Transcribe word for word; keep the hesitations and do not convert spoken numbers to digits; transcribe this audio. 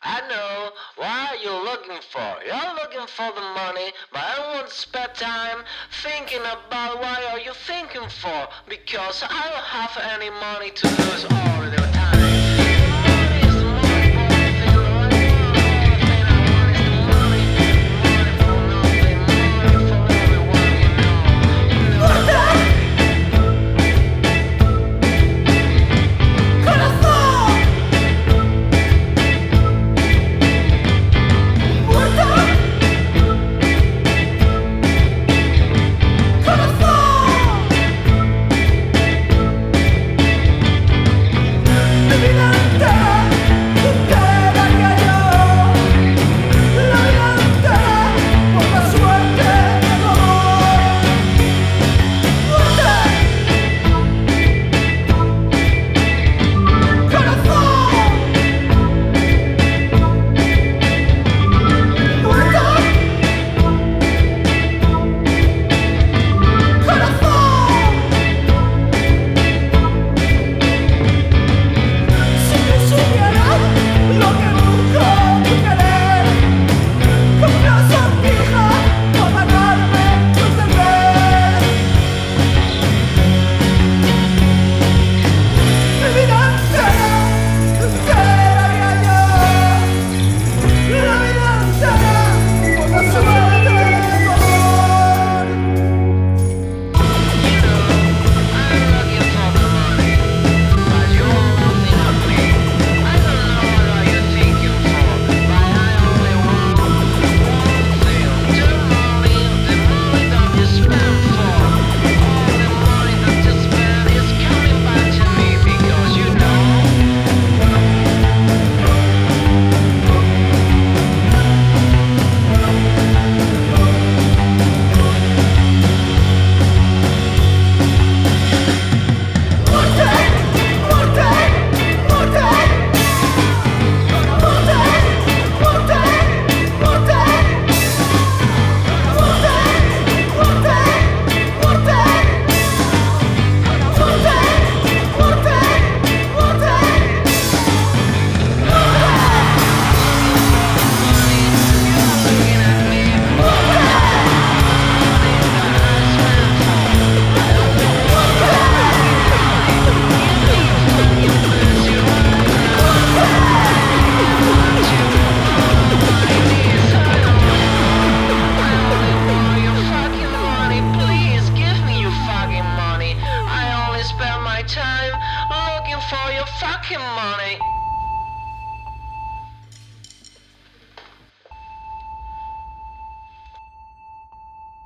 I know. What are you looking for? You're looking for the money, but I don't want to spend time thinking about what are you thinking for. Because I don't have any money to lose all the time.